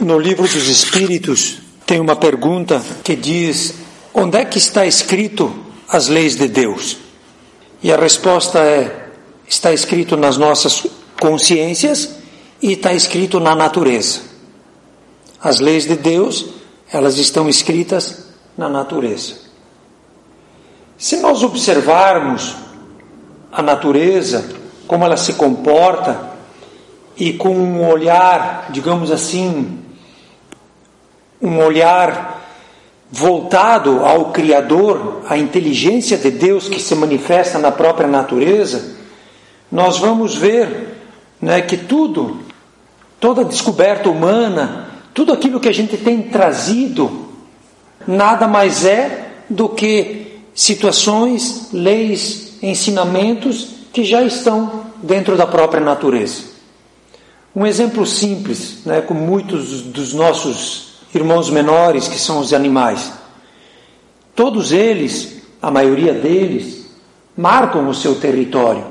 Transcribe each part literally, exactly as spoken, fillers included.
No Livro dos Espíritos tem uma pergunta que diz: onde é que está escrito as leis de Deus? E a resposta é: está escrito nas nossas consciências e está escrito na natureza. As leis de Deus, elas estão escritas na natureza. Se nós observarmos a natureza, como ela se comporta, e com um olhar, digamos assim, um olhar voltado ao Criador, à inteligência de Deus que se manifesta na própria natureza, nós vamos ver, né, que tudo, toda descoberta humana, tudo aquilo que a gente tem trazido, nada mais é do que situações, leis, ensinamentos que já estão dentro da própria natureza. Um exemplo simples, né, com muitos dos nossos irmãos menores, que são os animais. Todos eles, a maioria deles, marcam o seu território.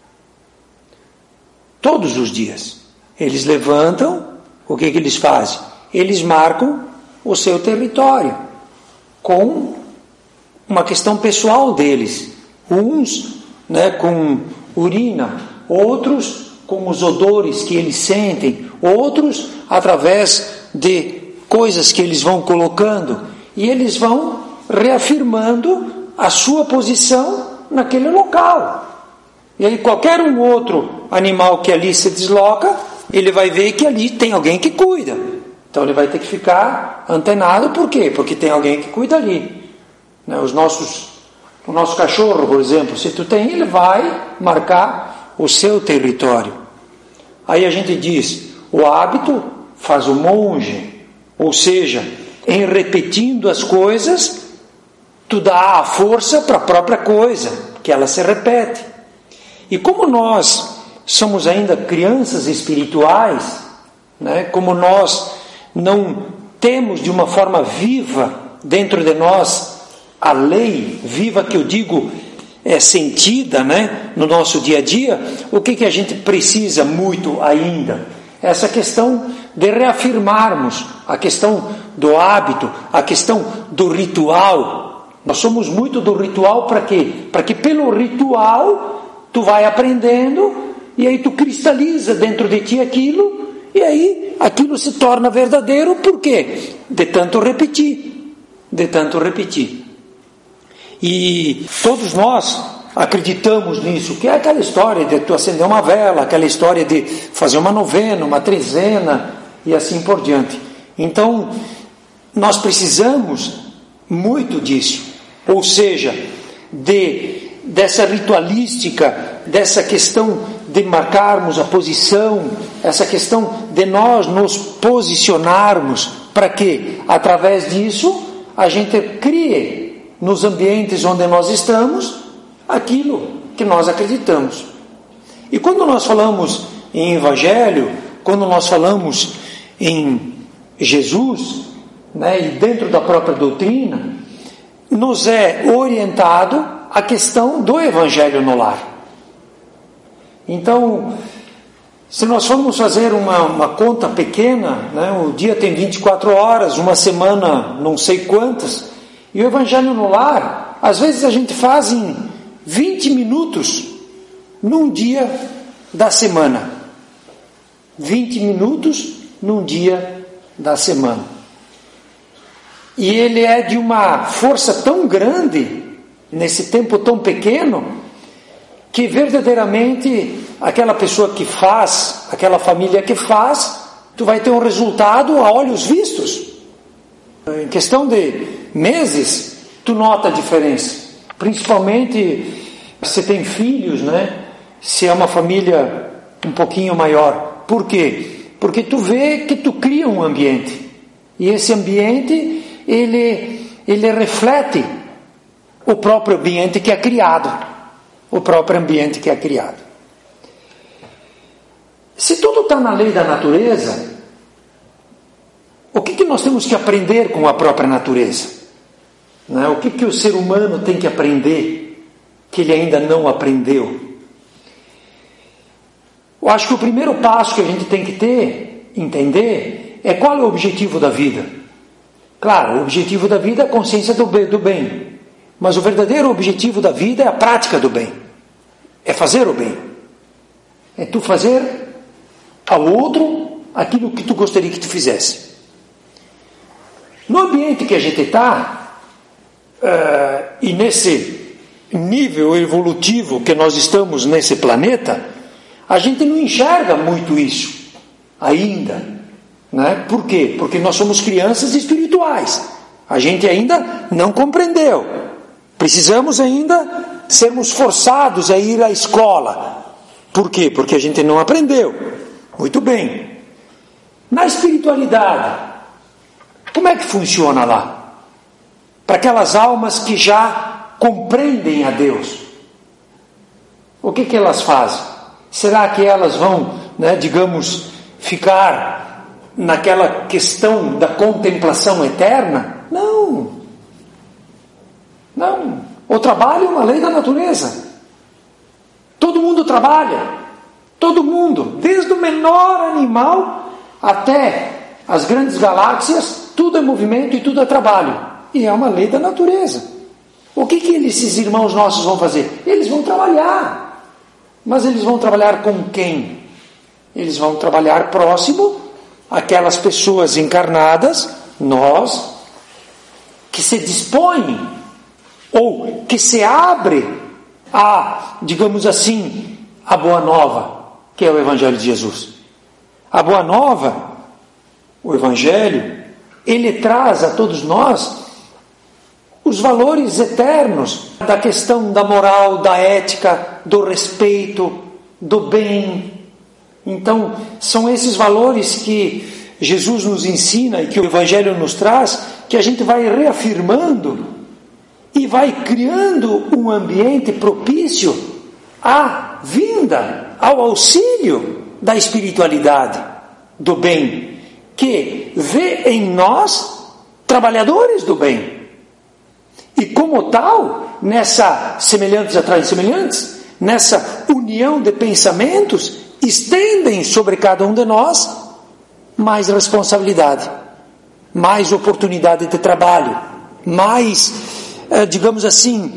Todos os dias. Eles levantam, o que, que eles fazem? Eles marcam o seu território com uma questão pessoal deles. Uns, né, com urina, outros com os odores que eles sentem, outros através de coisas que eles vão colocando, e eles vão reafirmando a sua posição naquele local. E aí qualquer um outro animal que ali se desloca, ele vai ver que ali tem alguém que cuida. Então ele vai ter que ficar antenado. Por quê? Porque tem alguém que cuida ali. Né? Os nossos, o nosso cachorro, por exemplo, se tu tem, ele vai marcar o seu território. Aí a gente diz, o hábito faz o monge. Ou seja, em repetindo as coisas, tu dá a força para a própria coisa, que ela se repete. E como nós somos ainda crianças espirituais, né, como nós não temos de uma forma viva dentro de nós a lei, viva que eu digo, é sentida, né, no nosso dia a dia, o que, que a gente precisa muito ainda? Essa questão de reafirmarmos a questão do hábito, a questão do ritual. Nós somos muito do ritual para quê? Para que pelo ritual tu vai aprendendo e aí tu cristaliza dentro de ti aquilo e aí aquilo se torna verdadeiro. Por quê? De tanto repetir, de tanto repetir. E todos nós acreditamos nisso, que é aquela história de tu acender uma vela, aquela história de fazer uma novena, uma trezena e assim por diante. Então, nós precisamos muito disso, ou seja, de, dessa ritualística, dessa questão de marcarmos a posição, essa questão de nós nos posicionarmos, para que, através disso, a gente crie nos ambientes onde nós estamos aquilo que nós acreditamos. E quando nós falamos em Evangelho, quando nós falamos em Jesus, né, e dentro da própria doutrina, nos é orientado a questão do Evangelho no lar. Então, se nós formos fazer uma, uma conta pequena, né, o dia tem vinte e quatro horas, uma semana não sei quantas, e o Evangelho no lar, às vezes a gente faz em vinte minutos num dia da semana. vinte minutos num dia da semana. E ele é de uma força tão grande, nesse tempo tão pequeno, que verdadeiramente aquela pessoa que faz, aquela família que faz, tu vai ter um resultado a olhos vistos. Em questão de meses, tu nota a diferença. Principalmente se tem filhos, né? Se é uma família um pouquinho maior. Por quê? Porque tu vê que tu cria um ambiente. E esse ambiente, ele, ele reflete o próprio ambiente que é criado. O próprio ambiente que é criado. Se tudo está na lei da natureza, o que, que nós temos que aprender com a própria natureza? Não é? O que, que o ser humano tem que aprender que ele ainda não aprendeu? Eu acho que o primeiro passo que a gente tem que ter, entender, é qual é o objetivo da vida? Claro, o objetivo da vida é a consciência do bem, do bem. Mas o verdadeiro objetivo da vida é a prática do bem. É fazer o bem. É tu fazer ao outro aquilo que tu gostaria que tu fizesse. No ambiente que a gente está, uh, e nesse nível evolutivo que nós estamos nesse planeta, a gente não enxerga muito isso ainda, né? Por quê? Porque nós somos crianças espirituais. A gente ainda não compreendeu. Precisamos ainda sermos forçados a ir à escola. Por quê? Porque a gente não aprendeu. Muito bem. Na espiritualidade, como é que funciona lá? Para aquelas almas que já compreendem a Deus, o que que elas fazem? Será que elas vão, né, digamos, ficar naquela questão da contemplação eterna? Não. Não. O trabalho é uma lei da natureza. Todo mundo trabalha. Todo mundo. Desde o menor animal até as grandes galáxias, tudo é movimento e tudo é trabalho. E é uma lei da natureza. O que que esses irmãos nossos vão fazer? Eles vão trabalhar. Mas eles vão trabalhar com quem? Eles vão trabalhar próximo àquelas pessoas encarnadas, nós, que se dispõem ou que se abre a, digamos assim, a boa nova, que é o Evangelho de Jesus. A boa nova, o Evangelho, ele traz a todos nós os valores eternos da questão da moral, da ética, do respeito, do bem. Então, são esses valores que Jesus nos ensina e que o Evangelho nos traz, que a gente vai reafirmando e vai criando um ambiente propício à vinda, ao auxílio da espiritualidade, do bem, que vê em nós trabalhadores do bem. E como tal, nessa semelhantes atrás de semelhantes, nessa união de pensamentos, estendem sobre cada um de nós mais responsabilidade, mais oportunidade de trabalho, mais, digamos assim,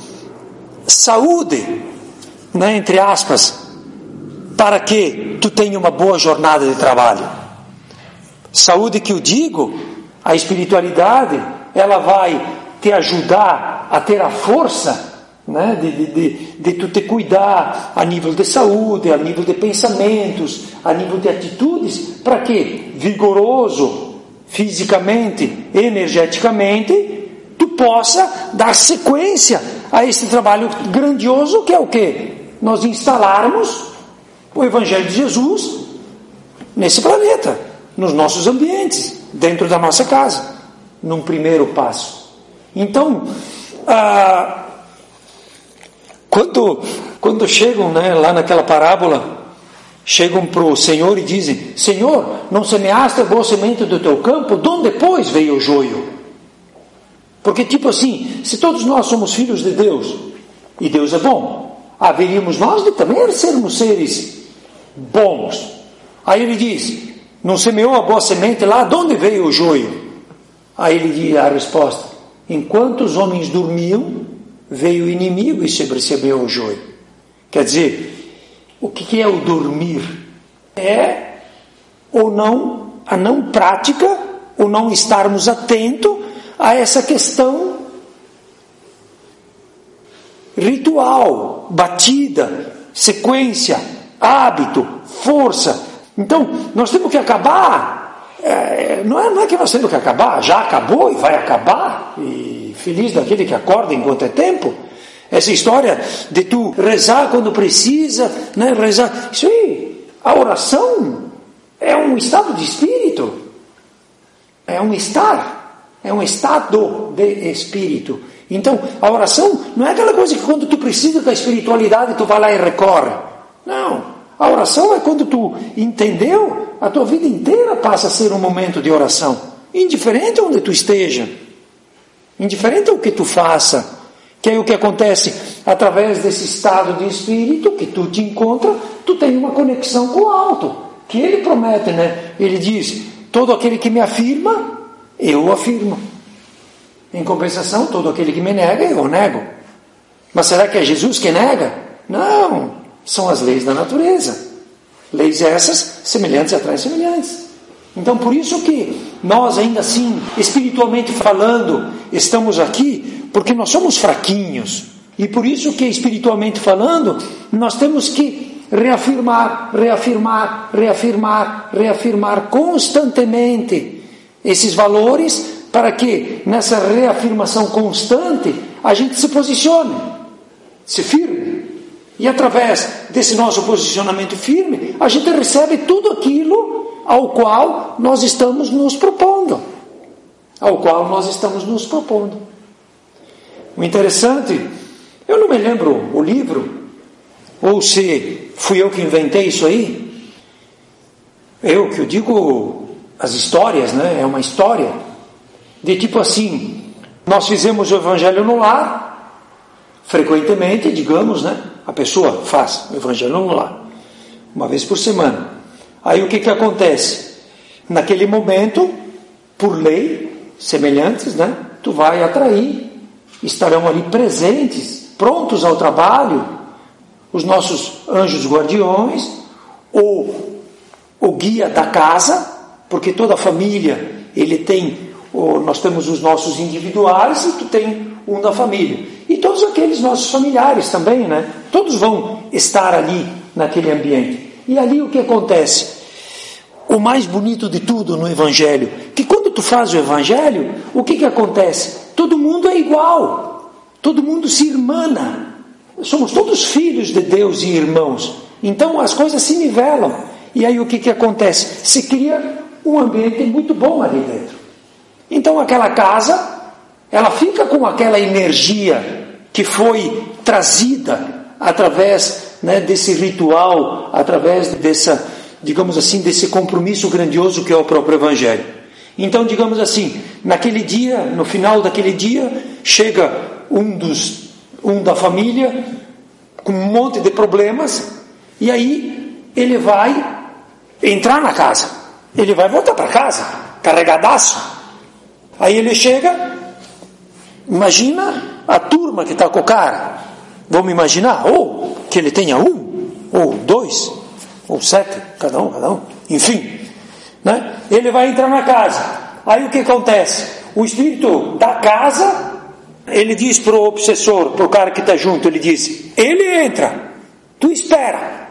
saúde, né, entre aspas, para que tu tenha uma boa jornada de trabalho. Saúde que eu digo, a espiritualidade, ela vai te ajudar a ter a força, né, de, de, de, de tu te cuidar a nível de saúde, a nível de pensamentos, a nível de atitudes, para que, vigoroso, fisicamente, energeticamente, tu possa dar sequência a esse trabalho grandioso que é o quê? Nós instalarmos o Evangelho de Jesus nesse planeta, nos nossos ambientes, dentro da nossa casa, num primeiro passo. Então, ah, quando, quando chegam, né, lá naquela parábola, chegam para o Senhor e dizem: Senhor, não semeaste a boa semente do teu campo, de onde depois veio o joio? Porque tipo assim, se todos nós somos filhos de Deus, e Deus é bom, haveríamos nós de também sermos seres bons. Aí ele diz: não semeou a boa semente lá, de onde veio o joio? Aí ele diz a resposta: enquanto os homens dormiam, veio o inimigo e se recebeu o joio. Quer dizer, o que é o dormir? É ou não, a não prática, ou não estarmos atentos a essa questão ritual, batida, sequência, hábito, força. Então, nós temos que acabar, é, não, é, não é que nós temos que acabar, já acabou e vai acabar, e feliz daquele que acorda enquanto é tempo. Essa história de tu rezar quando precisa, né, rezar, isso aí, a oração é um estado de espírito, é um estar, é um estado de espírito. Então, a oração não é aquela coisa que quando tu precisa da espiritualidade, tu vai lá e recorre. Não. A oração é quando tu entendeu, a tua vida inteira passa a ser um momento de oração. Indiferente onde tu esteja. Indiferente ao que tu faça. Que é o que acontece através desse estado de espírito que tu te encontra, tu tem uma conexão com o alto. Que ele promete, né? Ele diz, todo aquele que me afirma, eu o afirmo. Em compensação, todo aquele que me nega, eu o nego. Mas será que é Jesus que nega? Não, são as leis da natureza. Leis essas, semelhantes atraem semelhantes. Então, por isso que nós, ainda assim, espiritualmente falando, estamos aqui, porque nós somos fraquinhos. E por isso que, espiritualmente falando, nós temos que reafirmar, reafirmar, reafirmar, reafirmar constantemente esses valores, para que, nessa reafirmação constante, a gente se posicione, se firme. E através desse nosso posicionamento firme, a gente recebe tudo aquilo ao qual nós estamos nos propondo. Ao qual nós estamos nos propondo. O interessante, eu não me lembro o livro, ou se fui eu que inventei isso aí. Eu que eu digo as histórias, né? É uma história de tipo assim, nós fizemos o Evangelho no lar, frequentemente, digamos, né? A pessoa faz o Evangelho no lar, uma vez por semana. Aí o que que acontece? Naquele momento, por lei, semelhantes, né? Tu vai atrair, estarão ali presentes, prontos ao trabalho, os nossos anjos guardiões, ou o guia da casa, porque toda família, ele tem, ou nós temos os nossos individuais, e tu tem um da família. E todos aqueles nossos familiares também, né? Todos vão estar ali, naquele ambiente. E ali o que acontece? O mais bonito de tudo no Evangelho, que quando tu faz o Evangelho, o que que acontece? Todo mundo é igual, todo mundo se irmana, somos todos filhos de Deus e irmãos, então as coisas se nivelam, e aí o que que acontece? Se cria um ambiente muito bom ali dentro. Então aquela casa, ela fica com aquela energia que foi trazida através, né, desse ritual, através dessa, digamos assim, desse compromisso grandioso que é o próprio Evangelho. Então, digamos assim, naquele dia, no final daquele dia, chega um dos, um da família com um monte de problemas, e aí ele vai entrar na casa, ele vai voltar para casa, carregadaço. Aí ele chega, imagina a turma que está com o cara, vamos imaginar, ou que ele tenha um, ou dois, ou sete, cada um, cada um, enfim, né? Ele vai entrar na casa. Aí o que acontece? O espírito da casa, ele diz para o obsessor, para o cara que está junto, ele diz, ele entra, tu espera.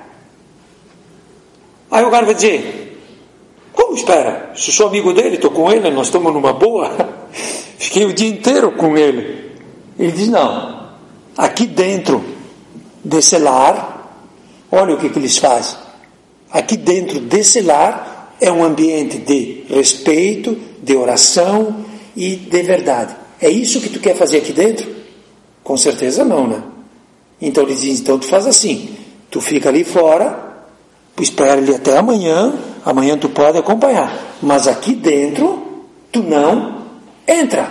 Aí o cara vai dizer, como espera? Se sou amigo dele, estou com ele, nós estamos numa boa, fiquei o dia inteiro com ele. Ele diz, não, aqui dentro desse lar, olha o que, que eles fazem. Aqui dentro desse lar é um ambiente de respeito, de oração e de verdade. É isso que tu quer fazer aqui dentro? Com certeza não, né? Então ele diz, então tu faz assim, tu fica ali fora, espera ele até amanhã, amanhã tu pode acompanhar, mas aqui dentro tu não entra.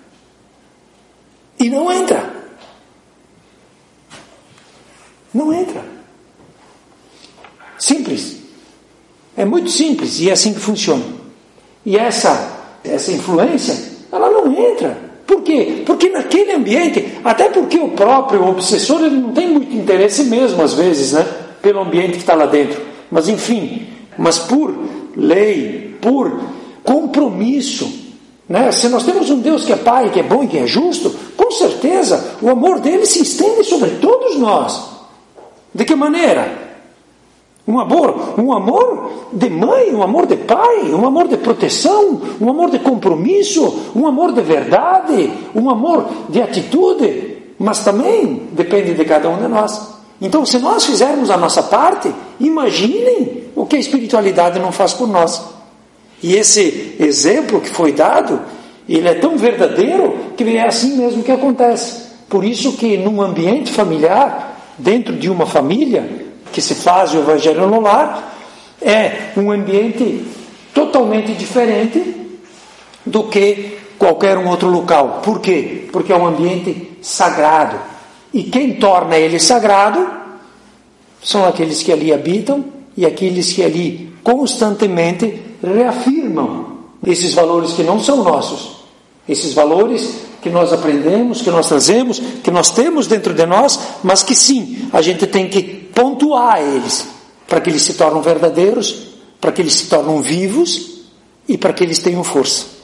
E não entra. Não entra. Simples. É muito simples e é assim que funciona. E essa, essa influência, ela não entra. Por quê? Porque naquele ambiente, até porque o próprio obsessor, ele não tem muito interesse mesmo, às vezes, né? Pelo ambiente que está lá dentro. Mas enfim, mas por lei, por compromisso, né? Se nós temos um Deus que é Pai, que é bom e que é justo, com certeza o amor dele se estende sobre todos nós. De que maneira? Um amor, um amor de mãe, um amor de pai, um amor de proteção, um amor de compromisso, um amor de verdade, um amor de atitude, mas também depende de cada um de nós. Então, se nós fizermos a nossa parte, imaginem o que a espiritualidade não faz por nós. E esse exemplo que foi dado, ele é tão verdadeiro que é assim mesmo que acontece. Por isso que num ambiente familiar, dentro de uma família, que se faz o Evangelho no lar, é um ambiente totalmente diferente do que qualquer um outro local. Por quê? Porque é um ambiente sagrado. E quem torna ele sagrado são aqueles que ali habitam e aqueles que ali constantemente reafirmam irmão, esses valores que não são nossos, esses valores que nós aprendemos, que nós trazemos, que nós temos dentro de nós, mas que sim, a gente tem que pontuar eles, para que eles se tornem verdadeiros, para que eles se tornem vivos e para que eles tenham força.